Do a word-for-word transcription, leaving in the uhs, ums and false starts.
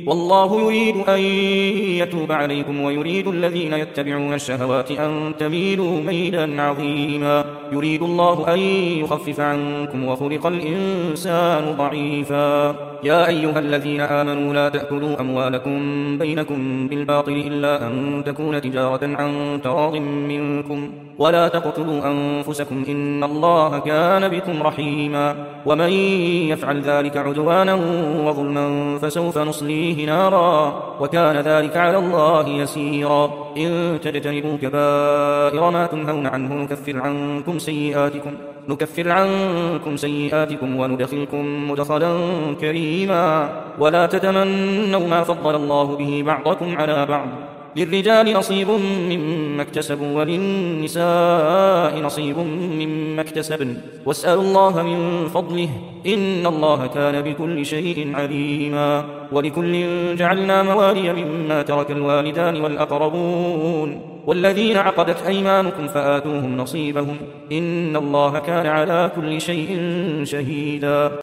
والله يريد أن يتوب عليكم ويريد الذين يتبعون الشهوات أن تميلوا ميلا عظيما. يريد الله أن يخفف عنكم وخلق الإنسان ضعيفا. يا أيها الذين آمنوا لا تأكلوا أموالكم بينكم بالباطل إلا أن تكون تجارة عن تراض منكم ولا تقتلوا أنفسكم إن الله كان بكم رحيما. ومن يفعل ذلك عدوانا وظلما فسوف نصليه نارا وكان ذلك على الله يسيرا. إن تجتنبوا كبائر ما تنهون عنه نكفر عنكم سيئاتكم نكفر عنكم سيئاتكم وندخلكم مدخلا كريما. ولا تتمنوا ما فضل الله به بعضكم على بعض للرجال نصيب مما اكتسبوا وللنساء نصيب مما اكتسبن واسألوا الله من فضله إن الله كان بكل شيء عليما. ولكل جعلنا موالي مما ترك الوالدان والأقربون والذين عقدت أيمانكم فآتوهم نصيبهم إن الله كان على كل شيء شهيدا.